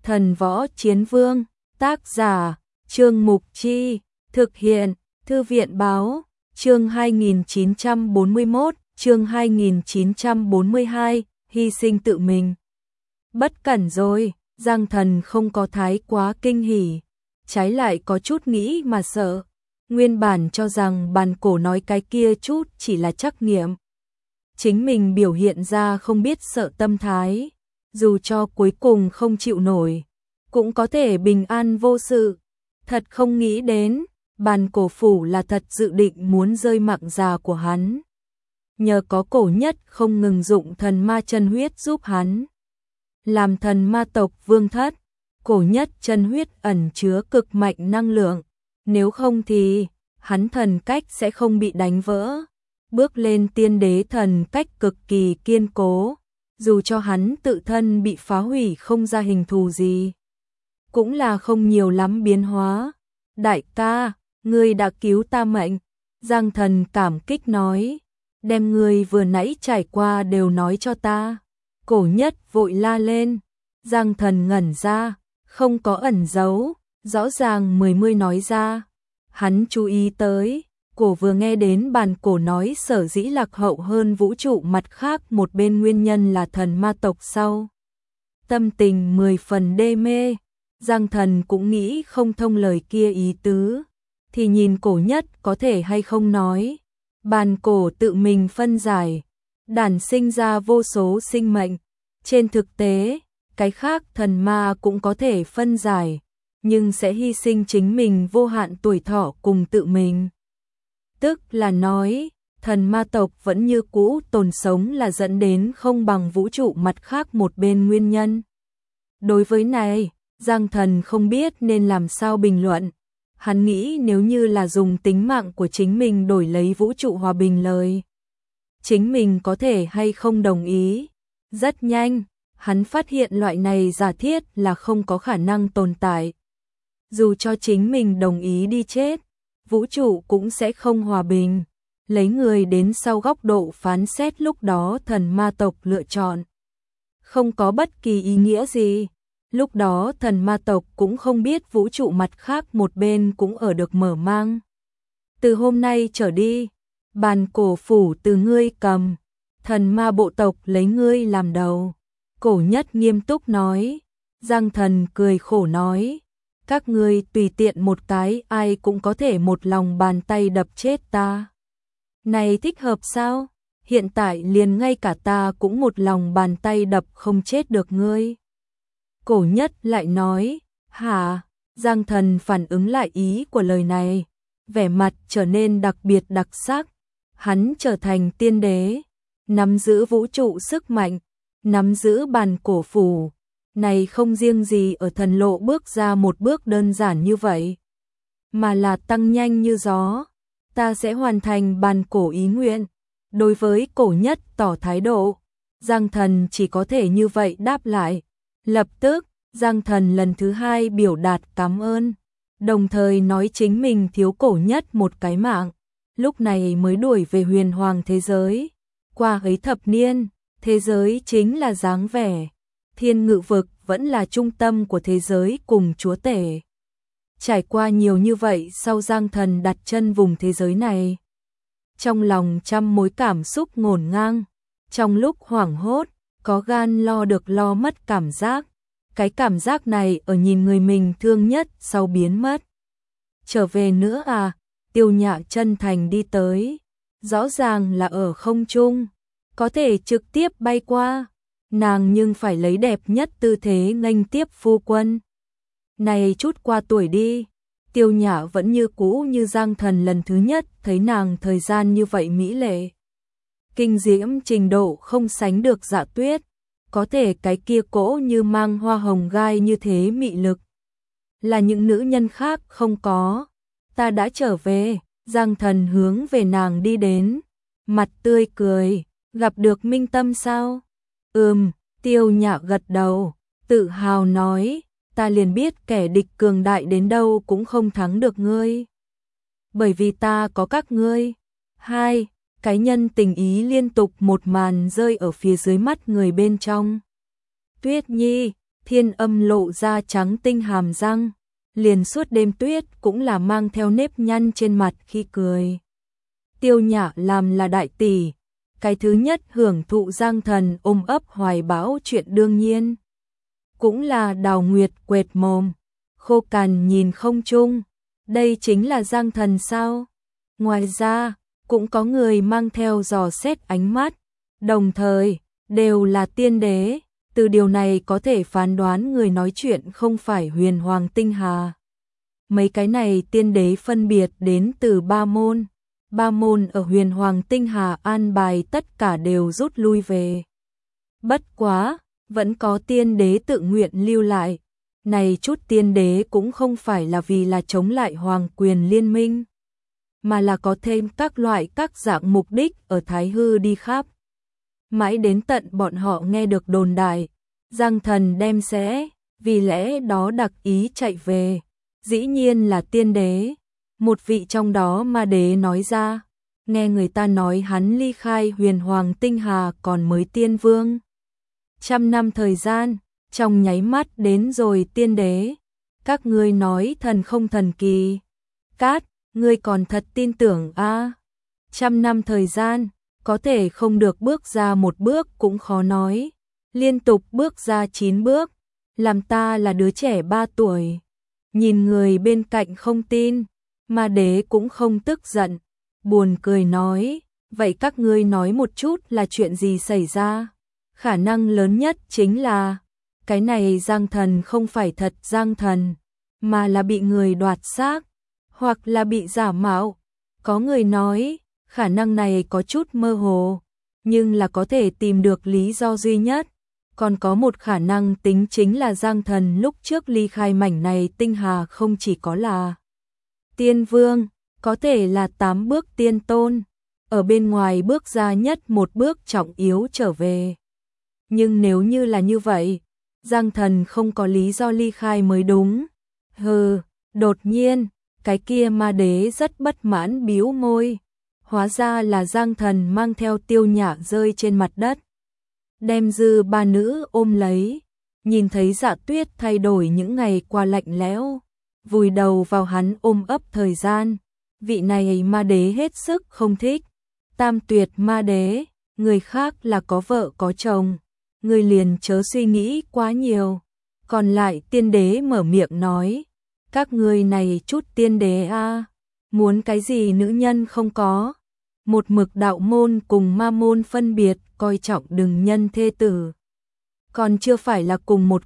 Thần Võ Chiến Vương, tác giả, Trương Mục Chi, thực hiện, Thư viện Báo, chương 2941, chương 2942, hy sinh tự mình. Bất cẩn rồi, Giang Thần không có thái quá kinh hỉ, trái lại có chút nghĩ mà sợ. Nguyên bản cho rằng bàn cổ nói cái kia chút chỉ là trắc nghiệm. Chính mình biểu hiện ra không biết sợ tâm thái, dù cho cuối cùng không chịu nổi, cũng có thể bình an vô sự. Thật không nghĩ đến, bàn cổ phủ là thật dự định muốn rơi mạng già của hắn. Nhờ có cổ nhất không ngừng dụng thần ma chân huyết giúp hắn. Làm thần ma tộc vương thất, cổ nhất chân huyết ẩn chứa cực mạnh năng lượng, nếu không thì hắn thần cách sẽ không bị đánh vỡ. Bước lên tiên đế thần cách cực kỳ kiên cố, dù cho hắn tự thân bị phá hủy không ra hình thù gì, cũng là không nhiều lắm biến hóa. Đại ca, ngươi đã cứu ta mệnh, Giang Thần cảm kích nói, đem ngươi vừa nãy trải qua đều nói cho ta. Cổ nhất vội la lên, Giang Thần ngẩn ra, không có ẩn giấu, rõ ràng mươi nói ra. Hắn chú ý tới, cổ vừa nghe đến bàn cổ nói sở dĩ lạc hậu hơn vũ trụ mặt khác một bên nguyên nhân là thần ma tộc sau. Tâm tình 10 phần đê mê, Giang Thần cũng nghĩ không thông lời kia ý tứ, thì nhìn cổ nhất có thể hay không nói. Bàn cổ tự mình phân giải, đản sinh ra vô số sinh mệnh. Trên thực tế, cái khác thần ma cũng có thể phân giải, nhưng sẽ hy sinh chính mình vô hạn tuổi thọ cùng tự mình. Tức là nói, thần ma tộc vẫn như cũ tồn sống là dẫn đến không bằng vũ trụ mặt khác một bên nguyên nhân. Đối với này, Giang Thần không biết nên làm sao bình luận. Hắn nghĩ nếu như là dùng tính mạng của chính mình đổi lấy vũ trụ hòa bình lời, chính mình có thể hay không đồng ý. Rất nhanh, hắn phát hiện loại này giả thiết là không có khả năng tồn tại. Dù cho chính mình đồng ý đi chết, vũ trụ cũng sẽ không hòa bình. Lấy người đến sau góc độ phán xét lúc đó thần ma tộc lựa chọn, không có bất kỳ ý nghĩa gì. Lúc đó thần ma tộc cũng không biết vũ trụ mặt khác một bên cũng ở được mở mang. Từ hôm nay trở đi, bàn cổ phủ từ ngươi cầm, thần ma bộ tộc lấy ngươi làm đầu. Cổ nhất nghiêm túc nói. Giang Thần cười khổ nói, các ngươi tùy tiện một cái ai cũng có thể một lòng bàn tay đập chết ta. Này thích hợp sao? Hiện tại liền ngay cả ta cũng một lòng bàn tay đập không chết được ngươi. Cổ nhất lại nói, hả? Giang Thần phản ứng lại ý của lời này, vẻ mặt trở nên đặc biệt đặc sắc. Hắn trở thành tiên đế, nắm giữ vũ trụ sức mạnh, nắm giữ bàn cổ phủ. Này không riêng gì ở thần lộ bước ra một bước đơn giản như vậy, mà là tăng nhanh như gió. Ta sẽ hoàn thành bàn cổ ý nguyện. Đối với cổ nhất tỏ thái độ, Giang Thần chỉ có thể như vậy đáp lại. Lập tức, Giang Thần lần thứ hai biểu đạt cảm ơn, đồng thời nói chính mình thiếu cổ nhất một cái mạng, lúc này mới đuổi về huyền hoàng thế giới. Qua ấy thập niên, thế giới chính là dáng vẻ. Thiên ngự vực vẫn là trung tâm của thế giới cùng chúa tể. Trải qua nhiều như vậy sau Giang Thần đặt chân vùng thế giới này, trong lòng trăm mối cảm xúc ngổn ngang. Trong lúc hoảng hốt, có gan lo được lo mất cảm giác. Cái cảm giác này ở nhìn người mình thương nhất sau biến mất. Trở về nữa à? Tiêu Nhã chân thành đi tới. Rõ ràng là ở không trung, có thể trực tiếp bay qua. Nàng nhưng phải lấy đẹp nhất tư thế nghênh tiếp phu quân. Này chút qua tuổi đi, Tiêu Nhã vẫn như cũ như Giang Thần lần thứ nhất thấy nàng thời gian như vậy mỹ lệ. Kinh diễm trình độ không sánh được Dạ Tuyết, có thể cái kia cỗ như mang hoa hồng gai như thế mị lực, là những nữ nhân khác không có. Ta đã trở về. Giang Thần hướng về nàng đi đến, mặt tươi cười, gặp được Minh Tâm sao? Tiêu Nhã gật đầu, tự hào nói, ta liền biết kẻ địch cường đại đến đâu cũng không thắng được ngươi. Bởi vì ta có các ngươi. Hai, cái nhân tình ý liên tục một màn rơi ở phía dưới mắt người bên trong. Tuyết Nhi, Thiên Âm lộ ra trắng tinh hàm răng, liền suốt đêm tuyết cũng là mang theo nếp nhăn trên mặt khi cười. Tiêu Nhã làm là đại tỷ, cái thứ nhất hưởng thụ Giang Thần ôm ấp hoài bão chuyện đương nhiên. Cũng là Đào Nguyệt quệt mồm, khô cằn nhìn không chung, đây chính là Giang Thần sao? Ngoài ra, cũng có người mang theo dò xét ánh mắt, đồng thời, đều là tiên đế, từ điều này có thể phán đoán người nói chuyện không phải Huyền Hoàng Tinh Hà. Mấy cái này tiên đế phân biệt đến từ ba môn ở Huyền Hoàng Tinh Hà an bài tất cả đều rút lui về. Bất quá, vẫn có tiên đế tự nguyện lưu lại. Này chút tiên đế cũng không phải là vì là chống lại Hoàng quyền liên minh, mà là có thêm các loại các dạng mục đích ở Thái Hư đi khắp. Mãi đến tận bọn họ nghe được đồn đại, Giang Thần đem sẽ, vì lẽ đó đặc ý chạy về. Dĩ nhiên là tiên đế. Một vị trong đó ma đế nói ra, nghe người ta nói hắn ly khai Huyền Hoàng Tinh Hà còn mới tiên vương. 100 năm thời gian, trong nháy mắt đến rồi tiên đế. Các ngươi nói thần không thần kỳ. Cát, ngươi còn thật tin tưởng a? 100 năm thời gian, có thể không được bước ra một bước cũng khó nói. Liên tục bước ra 9 bước, làm ta là đứa trẻ 3 tuổi. Nhìn người bên cạnh không tin, ma đế cũng không tức giận, buồn cười nói, vậy các ngươi nói một chút là chuyện gì xảy ra? Khả năng lớn nhất chính là, cái này Giang Thần không phải thật Giang Thần, mà là bị người đoạt xác, hoặc là bị giả mạo. Có người nói, khả năng này có chút mơ hồ, nhưng là có thể tìm được lý do duy nhất. Còn có một khả năng tính chính là Giang Thần lúc trước ly khai mảnh này tinh hà không chỉ có là tiên vương, có thể là 8 bước tiên tôn, ở bên ngoài bước ra nhất một bước trọng yếu trở về. Nhưng nếu như là như vậy, Giang Thần không có lý do ly khai mới đúng. Hừ, đột nhiên, cái kia ma đế rất bất mãn bĩu môi. Hóa ra là Giang Thần mang theo Tiêu Nhã rơi trên mặt đất. Đem dư ba nữ ôm lấy, nhìn thấy Dạ Tuyết thay đổi những ngày qua lạnh lẽo, vùi đầu vào hắn ôm ấp thời gian. Vị này ma đế hết sức không thích. Tam tuyệt ma đế, người khác là có vợ có chồng, người liền chớ suy nghĩ quá nhiều. Còn lại tiên đế mở miệng nói, các người này chút tiên đế a, muốn cái gì nữ nhân không có. Một mực đạo môn cùng ma môn phân biệt, coi trọng đừng nhân thê tử. Còn chưa phải là cùng một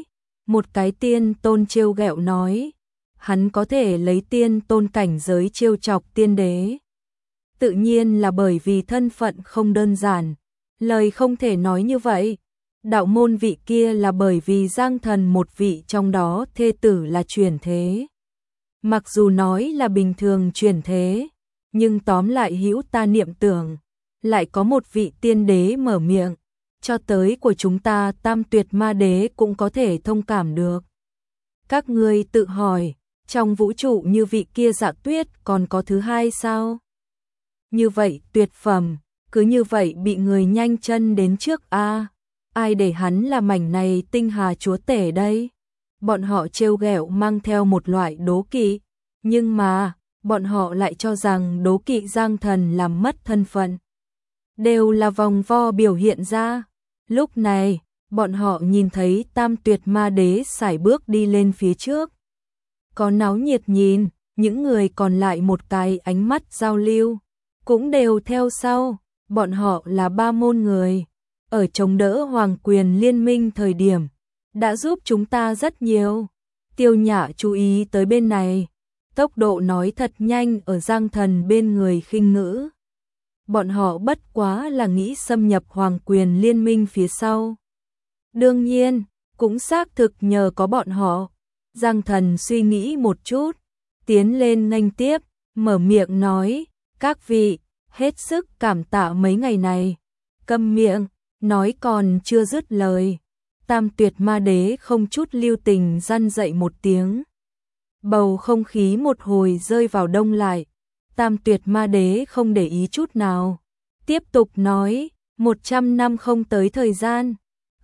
cái tiên tôn trêu ghẹo nói, hắn có thể lấy tiên tôn cảnh giới trêu chọc tiên đế. Tự nhiên là bởi vì thân phận không đơn giản, lời không thể nói như vậy. Đạo môn vị kia là bởi vì Giang Thần một vị trong đó thê tử là chuyển thế. Mặc dù nói là bình thường chuyển thế, nhưng tóm lại hữu ta niệm tưởng, lại có một vị tiên đế mở miệng, cho tới của chúng ta tam tuyệt ma đế cũng có thể thông cảm được. Các ngươi tự hỏi, trong vũ trụ như vị kia Dạ Tuyết còn có thứ hai sao? Như vậy tuyệt phẩm, cứ như vậy bị người nhanh chân đến trước a, ai để hắn là mảnh này tinh hà chúa tể đây? Bọn họ trêu ghẹo mang theo một loại đố kỵ, nhưng mà bọn họ lại cho rằng đố kỵ Giang Thần làm mất thân phận. Đều là vòng vo biểu hiện ra. Lúc này, bọn họ nhìn thấy tam tuyệt ma đế sải bước đi lên phía trước. Có náo nhiệt nhìn, những người còn lại một cái ánh mắt giao lưu, cũng đều theo sau. Bọn họ là ba môn người, ở chống đỡ Hoàng quyền liên minh thời điểm, đã giúp chúng ta rất nhiều. Tiêu Nhã chú ý tới bên này, tốc độ nói thật nhanh ở Giang Thần bên người khinh ngữ. Bọn họ bất quá là nghĩ xâm nhập Hoàng quyền liên minh phía sau. Đương nhiên, cũng xác thực nhờ có bọn họ. Giang Thần suy nghĩ một chút, tiến lên nghênh tiếp, mở miệng nói, các vị, hết sức cảm tạ mấy ngày này. Câm miệng, nói còn chưa dứt lời. Tam tuyệt ma đế không chút lưu tình răn dậy một tiếng. Bầu không khí một hồi rơi vào đông lại. Tam tuyệt ma đế không để ý chút nào. Tiếp tục nói, 100 năm không tới thời gian.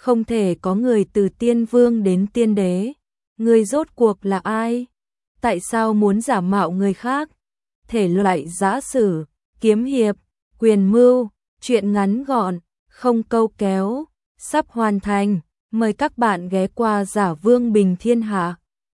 không thể có người từ tiên vương đến tiên đế. Người rốt cuộc là ai? Tại sao muốn giả mạo người khác? Thể loại giã sử, kiếm hiệp, quyền mưu, truyện ngắn gọn, không câu kéo, sắp hoàn thành. Mời các bạn ghé qua Giả Vương Bình Thiên Hạ.